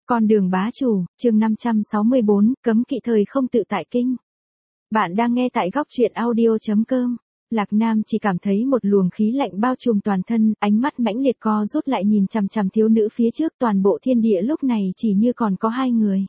Con đường bá chủ, chương 564, cấm kỵ thời không tự tại kinh. Bạn đang nghe tại góc truyện audio.com. Lạc Nam chỉ cảm thấy một luồng khí lạnh bao trùm toàn thân, ánh mắt mãnh liệt co rút lại nhìn chằm chằm thiếu nữ phía trước, toàn bộ thiên địa lúc này chỉ như còn có hai người.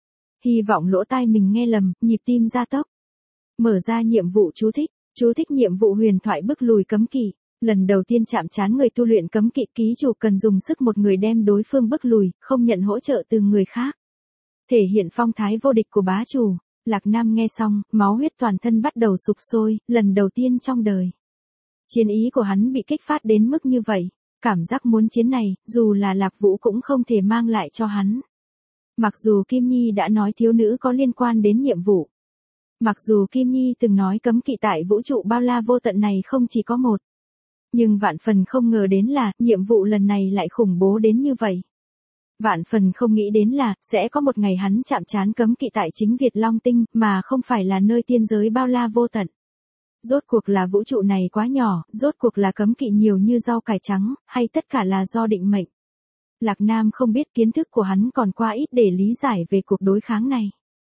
Hy vọng lỗ tai mình nghe lầm, nhịp tim gia tốc. Mở ra nhiệm vụ chú thích nhiệm vụ huyền thoại bức lùi cấm kỵ. Lần đầu tiên chạm trán người tu luyện cấm kỵ, ký chủ cần dùng sức một người đem đối phương bức lùi, không nhận hỗ trợ từ người khác. Thể hiện phong thái vô địch của bá chủ. Lạc Nam nghe xong, máu huyết toàn thân bắt đầu sục sôi, lần đầu tiên trong đời. Chiến ý của hắn bị kích phát đến mức như vậy, cảm giác muốn chiến này, dù là Lạc Vũ cũng không thể mang lại cho hắn. Mặc dù Kim Nhi đã nói thiếu nữ có liên quan đến nhiệm vụ. Mặc dù Kim Nhi từng nói cấm kỵ tại vũ trụ bao la vô tận này không chỉ có một. Nhưng vạn phần không ngờ đến là, nhiệm vụ lần này lại khủng bố đến như vậy. Vạn phần không nghĩ đến là, sẽ có một ngày hắn chạm trán cấm kỵ tại chính Việt Long Tinh, mà không phải là nơi tiên giới bao la vô tận. Rốt cuộc là vũ trụ này quá nhỏ, rốt cuộc là cấm kỵ nhiều như rau cải trắng, hay tất cả là do định mệnh. Lạc Nam không biết kiến thức của hắn còn quá ít để lý giải về cuộc đối kháng này.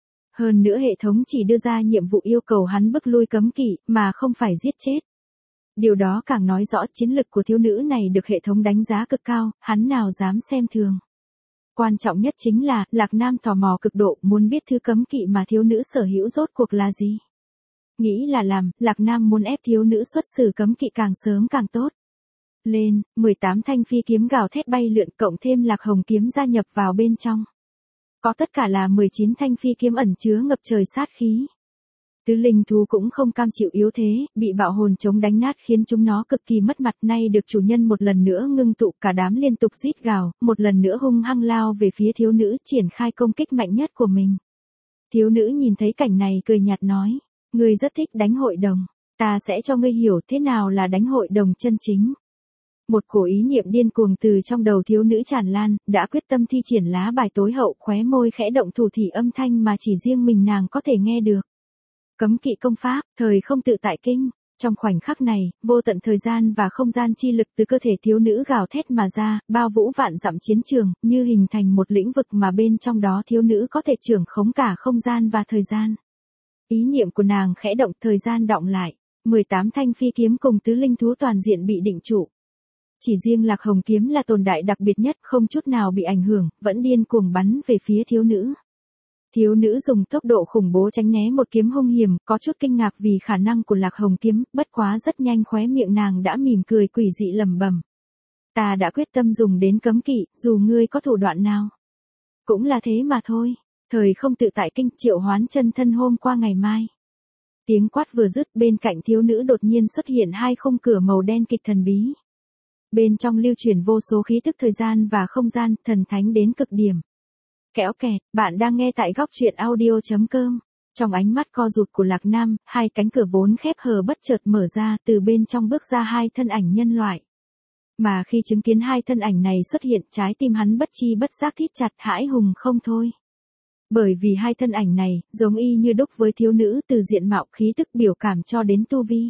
Hơn nữa hệ thống chỉ đưa ra nhiệm vụ yêu cầu hắn bức lui cấm kỵ, mà không phải giết chết. Điều đó càng nói rõ chiến lực của thiếu nữ này được hệ thống đánh giá cực cao, hắn nào dám xem thường. Quan trọng nhất chính là, Lạc Nam tò mò cực độ, muốn biết thứ cấm kỵ mà thiếu nữ sở hữu rốt cuộc là gì. Nghĩ là làm, Lạc Nam muốn ép thiếu nữ xuất xử cấm kỵ càng sớm càng tốt. Lên, 18 thanh phi kiếm gào thét bay lượn, cộng thêm Lạc Hồng kiếm gia nhập vào bên trong. Có tất cả là 19 thanh phi kiếm ẩn chứa ngập trời sát khí. Tứ linh thú cũng không cam chịu yếu thế, bị bạo hồn chống đánh nát khiến chúng nó cực kỳ mất mặt, nay được chủ nhân một lần nữa ngưng tụ, cả đám liên tục rít gào, một lần nữa hung hăng lao về phía thiếu nữ, triển khai công kích mạnh nhất của mình. Thiếu nữ nhìn thấy cảnh này cười nhạt nói, ngươi rất thích đánh hội đồng, ta sẽ cho ngươi hiểu thế nào là đánh hội đồng chân chính. Một cổ ý niệm điên cuồng từ trong đầu thiếu nữ tràn lan, đã quyết tâm thi triển lá bài tối hậu, khóe môi khẽ động thủ thỉ âm thanh mà chỉ riêng mình nàng có thể nghe được. Cấm kỵ công pháp, thời không tự tại kinh. Trong khoảnh khắc này, vô tận thời gian và không gian chi lực từ cơ thể thiếu nữ gào thét mà ra, bao vũ vạn dặm chiến trường, như hình thành một lĩnh vực mà bên trong đó thiếu nữ có thể trưởng khống cả không gian và thời gian. Ý niệm của nàng khẽ động, thời gian đọng lại. 18 thanh phi kiếm cùng tứ linh thú toàn diện bị định trụ. Chỉ riêng Lạc Hồng kiếm là tồn tại đặc biệt nhất, không chút nào bị ảnh hưởng, vẫn điên cuồng bắn về phía thiếu nữ. Thiếu nữ dùng tốc độ khủng bố tránh né một kiếm hung hiểm, có chút kinh ngạc vì khả năng của Lạc Hồng kiếm, bất quá rất nhanh khóe miệng nàng đã mỉm cười quỷ dị lẩm bẩm. Ta đã quyết tâm dùng đến cấm kỵ, dù ngươi có thủ đoạn nào. Cũng là thế mà thôi. Thời không tự tại kinh, triệu hoán chân thân hôm qua ngày mai. Tiếng quát vừa dứt, bên cạnh thiếu nữ đột nhiên xuất hiện hai khung cửa màu đen kịch thần bí. Bên trong lưu truyền vô số khí tức thời gian và không gian, thần thánh đến cực điểm. Kéo kẹt, bạn đang nghe tại góc truyện audio.com. Trong ánh mắt co rụt của Lạc Nam, hai cánh cửa vốn khép hờ bất chợt mở ra, từ bên trong bước ra hai thân ảnh nhân loại. Mà khi chứng kiến hai thân ảnh này xuất hiện, trái tim hắn bất chi bất giác thít chặt, hãi hùng không thôi. Bởi vì hai thân ảnh này, giống y như đúc với thiếu nữ, từ diện mạo, khí tức, biểu cảm cho đến tu vi.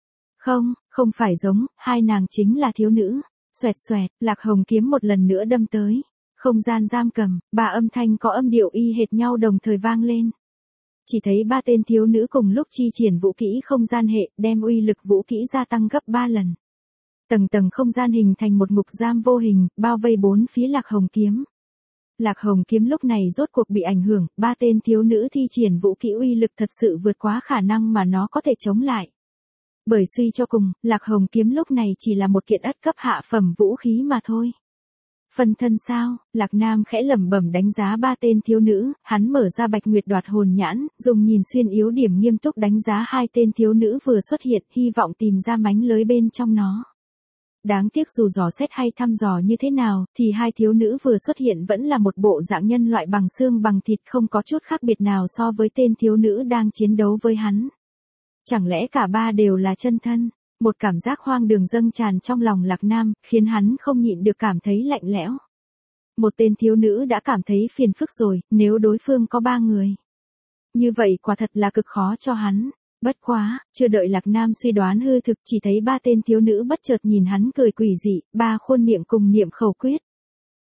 Không phải giống, hai nàng chính là thiếu nữ. Xoẹt xoẹt, Lạc Hồng kiếm một lần nữa đâm tới. Không gian giam cầm, ba âm thanh có âm điệu y hệt nhau đồng thời vang lên. Chỉ thấy ba tên thiếu nữ cùng lúc chi triển vũ kỹ không gian hệ, đem uy lực vũ kỹ gia tăng gấp 3 lần. Tầng tầng không gian hình thành một ngục giam vô hình, bao vây bốn phía Lạc Hồng kiếm. Lạc Hồng kiếm lúc này rốt cuộc bị ảnh hưởng, ba tên thiếu nữ thi triển vũ kỹ uy lực thật sự vượt quá khả năng mà nó có thể chống lại. Bởi suy cho cùng, Lạc Hồng kiếm lúc này chỉ là một kiện ất cấp hạ phẩm vũ khí mà thôi. Phân thân sao? Lạc Nam khẽ lẩm bẩm đánh giá ba tên thiếu nữ, hắn mở ra Bạch Nguyệt đoạt hồn nhãn, dùng nhìn xuyên yếu điểm nghiêm túc đánh giá hai tên thiếu nữ vừa xuất hiện, hy vọng tìm ra mánh lới bên trong nó. Đáng tiếc dù dò xét hay thăm dò như thế nào, thì hai thiếu nữ vừa xuất hiện vẫn là một bộ dạng nhân loại bằng xương bằng thịt, không có chút khác biệt nào so với tên thiếu nữ đang chiến đấu với hắn. Chẳng lẽ cả ba đều là chân thân? Một cảm giác hoang đường dâng tràn trong lòng Lạc Nam, khiến hắn không nhịn được cảm thấy lạnh lẽo. Một tên thiếu nữ đã cảm thấy phiền phức rồi, nếu đối phương có ba người. Như vậy quả thật là cực khó cho hắn. Bất quá, chưa đợi Lạc Nam suy đoán hư thực, chỉ thấy ba tên thiếu nữ bất chợt nhìn hắn cười quỷ dị, ba khuôn miệng cùng niệm khẩu quyết.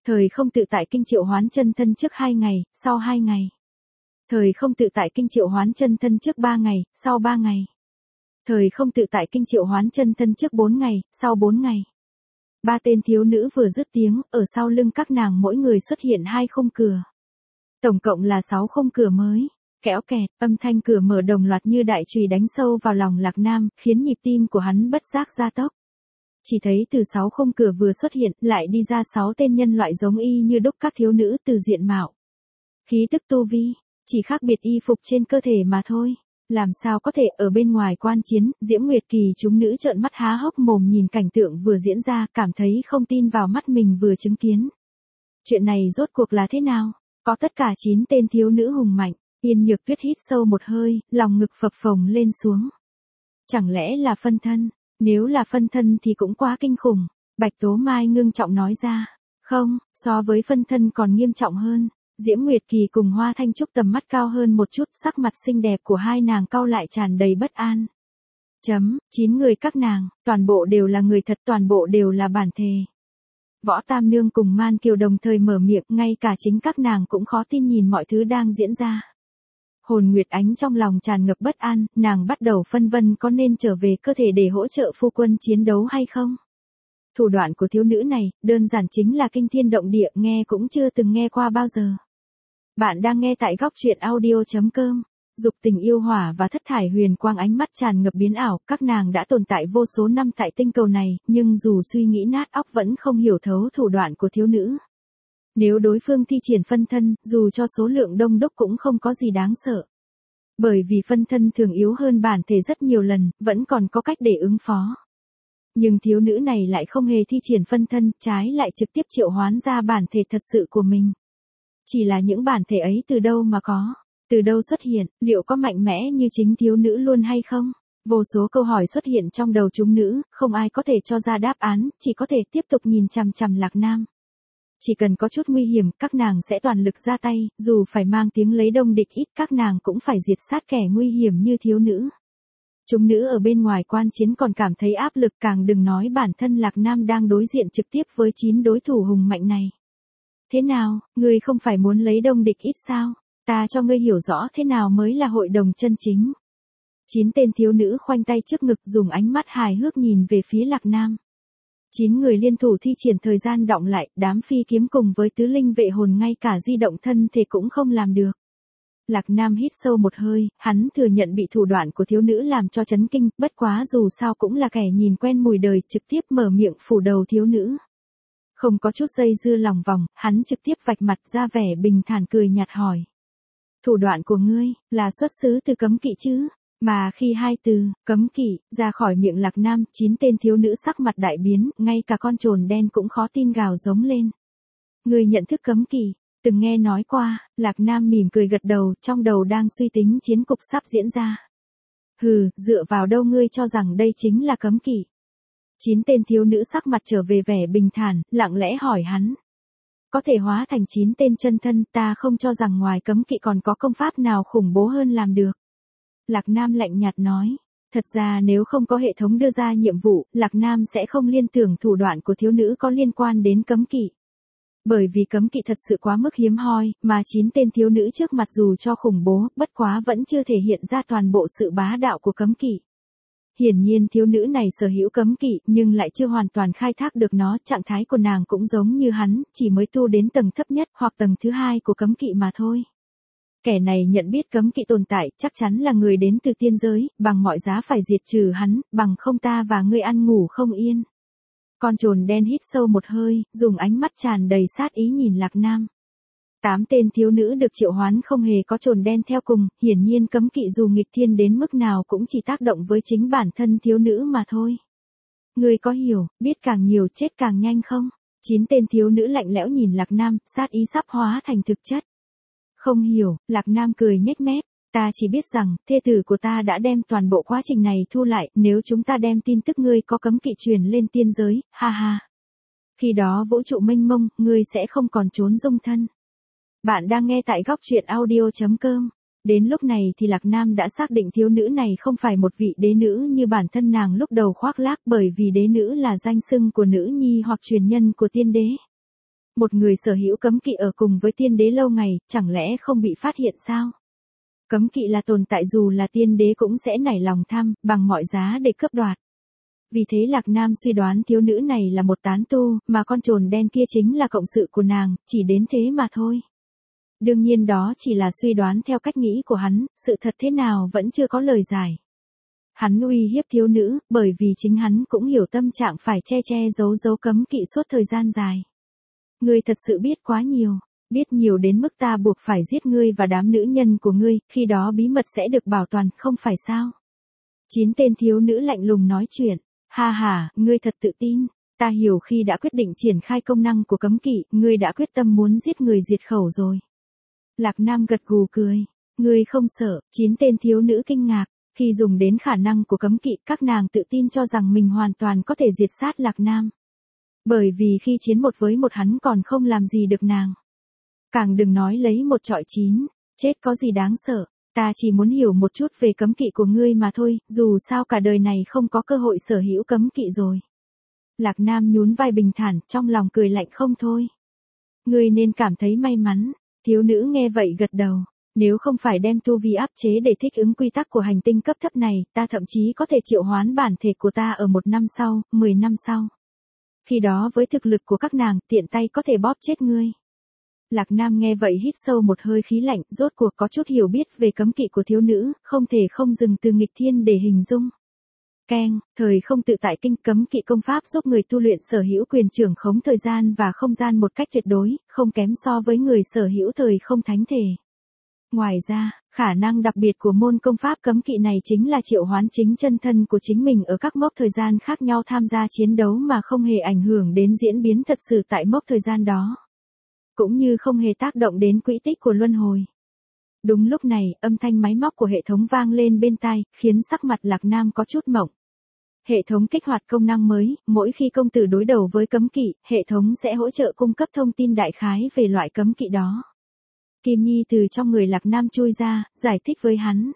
Thời không tự tại kinh triệu hoán chân thân trước 2 ngày, sau 2 ngày. Thời không tự tại kinh triệu hoán chân thân trước 3 ngày, sau 3 ngày. Thời không tự tại kinh triệu hoán chân thân trước 4 ngày, sau 4 ngày. 3 tên thiếu nữ vừa dứt tiếng, ở sau lưng các nàng mỗi người xuất hiện 2 khung cửa. Tổng cộng là 6 khung cửa mới. Kéo kẹt, âm thanh cửa mở đồng loạt như đại chùy đánh sâu vào lòng Lạc Nam, khiến nhịp tim của hắn bất giác gia tốc. Chỉ thấy từ 6 khung cửa vừa xuất hiện, lại đi ra 6 tên nhân loại giống y như đúc các thiếu nữ từ diện mạo. Khí tức tu vi, chỉ khác biệt y phục trên cơ thể mà thôi. Làm sao có thể ở bên ngoài quan chiến, Diễm Nguyệt Kỳ chúng nữ trợn mắt há hốc mồm nhìn cảnh tượng vừa diễn ra, cảm thấy không tin vào mắt mình vừa chứng kiến. Chuyện này rốt cuộc là thế nào? Có tất cả 9 tên thiếu nữ hùng mạnh. Yên Nhược Tuyết hít sâu một hơi, lòng ngực phập phồng lên xuống. Chẳng lẽ là phân thân? Nếu là phân thân thì cũng quá kinh khủng. Bạch Tố Mai ngưng trọng nói ra. Không, so với phân thân còn nghiêm trọng hơn. Diễm Nguyệt Kỳ cùng Hoa Thanh Trúc tầm mắt cao hơn một chút, sắc mặt xinh đẹp của hai nàng cau lại tràn đầy bất an. 9 người các nàng, toàn bộ đều là người thật, toàn bộ đều là bản thể. Võ Tam Nương cùng Man Kiều đồng thời mở miệng, ngay cả chính các nàng cũng khó tin nhìn mọi thứ đang diễn ra. Hồn Nguyệt Ánh trong lòng tràn ngập bất an, nàng bắt đầu phân vân có nên trở về cơ thể để hỗ trợ phu quân chiến đấu hay không. Thủ đoạn của thiếu nữ này, đơn giản chính là kinh thiên động địa, nghe cũng chưa từng nghe qua bao giờ. Bạn đang nghe tại góc truyện audio.com. Dục Tình Yêu Hỏa và Thất Thải Huyền Quang ánh mắt tràn ngập biến ảo, các nàng đã tồn tại vô số năm tại tinh cầu này, nhưng dù suy nghĩ nát óc vẫn không hiểu thấu thủ đoạn của thiếu nữ. Nếu đối phương thi triển phân thân, dù cho số lượng đông đúc cũng không có gì đáng sợ. Bởi vì phân thân thường yếu hơn bản thể rất nhiều lần, vẫn còn có cách để ứng phó. Nhưng thiếu nữ này lại không hề thi triển phân thân, trái lại trực tiếp triệu hoán ra bản thể thật sự của mình. Chỉ là những bản thể ấy từ đâu mà có? Từ đâu xuất hiện, liệu có mạnh mẽ như chính thiếu nữ luôn hay không? Vô số câu hỏi xuất hiện trong đầu chúng nữ, không ai có thể cho ra đáp án, chỉ có thể tiếp tục nhìn chằm chằm Lạc Nam. Chỉ cần có chút nguy hiểm, các nàng sẽ toàn lực ra tay, dù phải mang tiếng lấy đông địch ít, các nàng cũng phải diệt sát kẻ nguy hiểm như thiếu nữ. Chúng nữ ở bên ngoài quan chiến còn cảm thấy áp lực, càng đừng nói bản thân Lạc Nam đang đối diện trực tiếp với 9 đối thủ hùng mạnh này. Thế nào, ngươi không phải muốn lấy đông địch ít sao? Ta cho ngươi hiểu rõ thế nào mới là hội đồng chân chính. 9 tên thiếu nữ khoanh tay trước ngực dùng ánh mắt hài hước nhìn về phía Lạc Nam. 9 người liên thủ thi triển thời gian đọng lại, đám phi kiếm cùng với tứ linh vệ hồn ngay cả di động thân thể cũng không làm được. Lạc Nam hít sâu một hơi, hắn thừa nhận bị thủ đoạn của thiếu nữ làm cho chấn kinh, bất quá dù sao cũng là kẻ nhìn quen mùi đời, trực tiếp mở miệng phủ đầu thiếu nữ. Không có chút dây dưa lòng vòng, hắn trực tiếp vạch mặt ra vẻ bình thản cười nhạt hỏi. Thủ đoạn của ngươi, là xuất xứ từ cấm kỵ chứ? Mà khi hai từ, cấm kỵ, ra khỏi miệng Lạc Nam, 9 tên thiếu nữ sắc mặt đại biến, ngay cả con trồn đen cũng khó tin gào giống lên. Ngươi nhận thức cấm kỵ, từng nghe nói qua, Lạc Nam mỉm cười gật đầu, trong đầu đang suy tính chiến cục sắp diễn ra. Hừ, dựa vào đâu ngươi cho rằng đây chính là cấm kỵ? 9 tên thiếu nữ sắc mặt trở về vẻ bình thản, lặng lẽ hỏi hắn. Có thể hóa thành 9 tên chân thân, ta không cho rằng ngoài cấm kỵ còn có công pháp nào khủng bố hơn làm được. Lạc Nam lạnh nhạt nói. Thật ra nếu không có hệ thống đưa ra nhiệm vụ, Lạc Nam sẽ không liên tưởng thủ đoạn của thiếu nữ có liên quan đến cấm kỵ. Bởi vì cấm kỵ thật sự quá mức hiếm hoi, mà 9 tên thiếu nữ trước mặt dù cho khủng bố, bất quá vẫn chưa thể hiện ra toàn bộ sự bá đạo của cấm kỵ. Hiển nhiên thiếu nữ này sở hữu cấm kỵ nhưng lại chưa hoàn toàn khai thác được nó, trạng thái của nàng cũng giống như hắn, chỉ mới tu đến tầng thấp nhất hoặc tầng thứ 2 của cấm kỵ mà thôi. Kẻ này nhận biết cấm kỵ tồn tại, chắc chắn là người đến từ tiên giới, bằng mọi giá phải diệt trừ hắn, bằng không ta và ngươi ăn ngủ không yên. Con trồn đen hít sâu một hơi, dùng ánh mắt tràn đầy sát ý nhìn Lạc Nam. 8 tên thiếu nữ được triệu hoán không hề có trồn đen theo cùng, hiển nhiên cấm kỵ dù nghịch thiên đến mức nào cũng chỉ tác động với chính bản thân thiếu nữ mà thôi. Ngươi có hiểu, biết càng nhiều chết càng nhanh không? 9 tên thiếu nữ lạnh lẽo nhìn Lạc Nam, sát ý sắp hóa thành thực chất. Không hiểu, Lạc Nam cười nhếch mép, ta chỉ biết rằng, thê tử của ta đã đem toàn bộ quá trình này thu lại, nếu chúng ta đem tin tức ngươi có cấm kỵ truyền lên tiên giới, ha ha. Khi đó vũ trụ mênh mông, ngươi sẽ không còn trốn dung thân. Bạn đang nghe tại góc truyện audio.com. Đến lúc này thì Lạc Nam đã xác định thiếu nữ này không phải một vị đế nữ như bản thân nàng lúc đầu khoác lác, bởi vì đế nữ là danh xưng của nữ nhi hoặc truyền nhân của tiên đế. Một người sở hữu cấm kỵ ở cùng với tiên đế lâu ngày, chẳng lẽ không bị phát hiện sao? Cấm kỵ là tồn tại dù là tiên đế cũng sẽ nảy lòng tham, bằng mọi giá để cướp đoạt. Vì thế Lạc Nam suy đoán thiếu nữ này là một tán tu, mà con trồn đen kia chính là cộng sự của nàng, chỉ đến thế mà thôi. Đương nhiên đó chỉ là suy đoán theo cách nghĩ của hắn, sự thật thế nào vẫn chưa có lời giải. Hắn uy hiếp thiếu nữ, bởi vì chính hắn cũng hiểu tâm trạng phải che giấu cấm kỵ suốt thời gian dài. Ngươi thật sự biết quá nhiều, biết nhiều đến mức ta buộc phải giết ngươi và đám nữ nhân của ngươi, khi đó bí mật sẽ được bảo toàn, không phải sao? 9 tên thiếu nữ lạnh lùng nói chuyện. Ha ha, ngươi thật tự tin. Ta hiểu khi đã quyết định triển khai công năng của cấm kỵ, ngươi đã quyết tâm muốn giết người diệt khẩu rồi. Lạc Nam gật gù cười. Ngươi không sợ? 9 tên thiếu nữ kinh ngạc. Khi dùng đến khả năng của cấm kỵ, các nàng tự tin cho rằng mình hoàn toàn có thể diệt sát Lạc Nam. Bởi vì khi chiến một với một hắn còn không làm gì được nàng. Càng đừng nói lấy một trọi 9, chết có gì đáng sợ. Ta chỉ muốn hiểu một chút về cấm kỵ của ngươi mà thôi, dù sao cả đời này không có cơ hội sở hữu cấm kỵ rồi. Lạc Nam nhún vai bình thản, trong lòng cười lạnh không thôi. Ngươi nên cảm thấy may mắn. Thiếu nữ nghe vậy gật đầu. Nếu không phải đem tu vi áp chế để thích ứng quy tắc của hành tinh cấp thấp này, ta thậm chí có thể triệu hoán bản thể của ta ở 1 năm sau, 10 năm sau. Khi đó với thực lực của các nàng, tiện tay có thể bóp chết ngươi. Lạc Nam nghe vậy hít sâu một hơi khí lạnh, rốt cuộc có chút hiểu biết về cấm kỵ của thiếu nữ, không thể không dừng từ nghịch thiên để hình dung. Keng, thời không tự tại kinh, cấm kỵ công pháp giúp người tu luyện sở hữu quyền trưởng khống thời gian và không gian một cách tuyệt đối, không kém so với người sở hữu thời không thánh thể. Ngoài ra, khả năng đặc biệt của môn công pháp cấm kỵ này chính là triệu hoán chính chân thân của chính mình ở các mốc thời gian khác nhau tham gia chiến đấu mà không hề ảnh hưởng đến diễn biến thật sự tại mốc thời gian đó. Cũng như không hề tác động đến quỹ tích của luân hồi. Đúng lúc này, âm thanh máy móc của hệ thống vang lên bên tai, khiến sắc mặt Lạc Nam có chút mộng. Hệ thống kích hoạt công năng mới, mỗi khi công tử đối đầu với cấm kỵ, hệ thống sẽ hỗ trợ cung cấp thông tin đại khái về loại cấm kỵ đó. Kim Nhi từ trong người Lạc Nam chui ra, giải thích với hắn.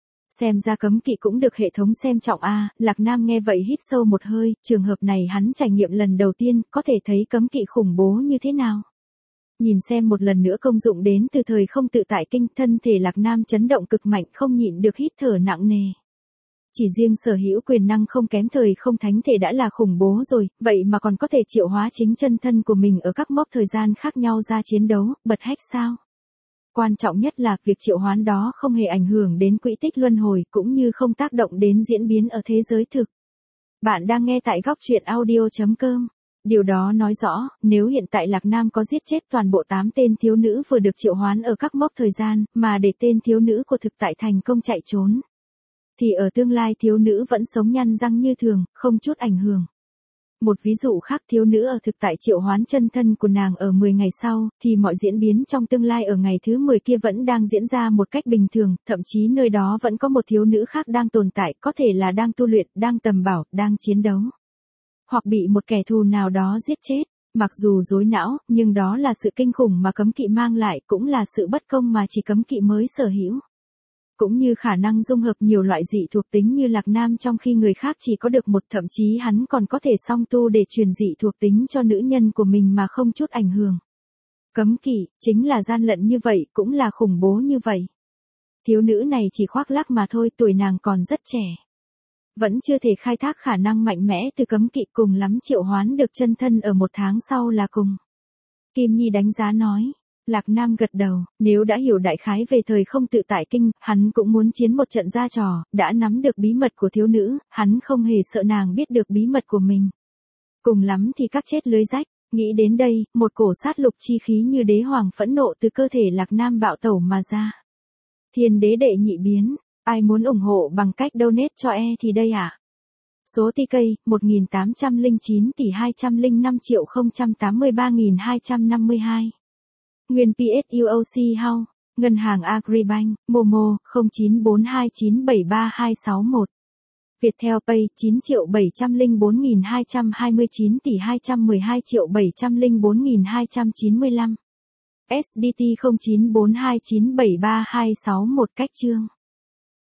Xem ra cấm kỵ cũng được hệ thống xem trọng a. Lạc Nam nghe vậy hít sâu một hơi, trường hợp này hắn trải nghiệm lần đầu tiên, có thể thấy cấm kỵ khủng bố như thế nào. Nhìn xem một lần nữa công dụng đến từ thời không tự tại kinh, thân thể Lạc Nam chấn động cực mạnh, không nhịn được hít thở nặng nề. Chỉ riêng sở hữu quyền năng không kém thời không thánh thể đã là khủng bố rồi, vậy mà còn có thể triệu hóa chính chân thân của mình ở các mốc thời gian khác nhau ra chiến đấu, bật hách sao? Quan trọng nhất là việc triệu hoán đó không hề ảnh hưởng đến quỹ tích luân hồi, cũng như không tác động đến diễn biến ở thế giới thực. Bạn đang nghe tại góc truyện audio.com. Điều đó nói rõ, nếu hiện tại Lạc Nam có giết chết toàn bộ 8 tên thiếu nữ vừa được triệu hoán ở các mốc thời gian, mà để tên thiếu nữ của thực tại thành công chạy trốn, thì ở tương lai thiếu nữ vẫn sống nhăn răng như thường, không chút ảnh hưởng. Một ví dụ khác, thiếu nữ ở thực tại triệu hoán chân thân của nàng ở 10 ngày sau, thì mọi diễn biến trong tương lai ở ngày thứ 10 kia vẫn đang diễn ra một cách bình thường, thậm chí nơi đó vẫn có một thiếu nữ khác đang tồn tại, có thể là đang tu luyện, đang tầm bảo, đang chiến đấu. Hoặc bị một kẻ thù nào đó giết chết. Mặc dù rối não, nhưng đó là sự kinh khủng mà cấm kỵ mang lại, cũng là sự bất công mà chỉ cấm kỵ mới sở hữu. Cũng như khả năng dung hợp nhiều loại dị thuộc tính như Lạc Nam trong khi người khác chỉ có được một, thậm chí hắn còn có thể song tu để truyền dị thuộc tính cho nữ nhân của mình mà không chút ảnh hưởng. Cấm kỵ, chính là gian lận như vậy, cũng là khủng bố như vậy. Thiếu nữ này chỉ khoác lác mà thôi, tuổi nàng còn rất trẻ. Vẫn chưa thể khai thác khả năng mạnh mẽ từ cấm kỵ, cùng lắm triệu hoán được chân thân ở 1 tháng sau là cùng. Kim Nhi đánh giá nói. Lạc Nam gật đầu, nếu đã hiểu đại khái về thời không tự tại kinh, hắn cũng muốn chiến một trận ra trò, đã nắm được bí mật của thiếu nữ, hắn không hề sợ nàng biết được bí mật của mình. Cùng lắm thì cắt chết lưới rách, nghĩ đến đây, một cổ sát lục chi khí như đế hoàng phẫn nộ từ cơ thể Lạc Nam bạo tẩu mà ra. Thiên đế đệ nhị biến, ai muốn ủng hộ bằng cách donate cho thì đây ạ. Số TK, 1809 tỷ 205.083.252. Nguyên PSUOC House, Ngân hàng Agribank, Momo, 0942973261. Viettel Pay, 9.704.229 tỷ 212.704.295. SDT 0942973261 cách chương.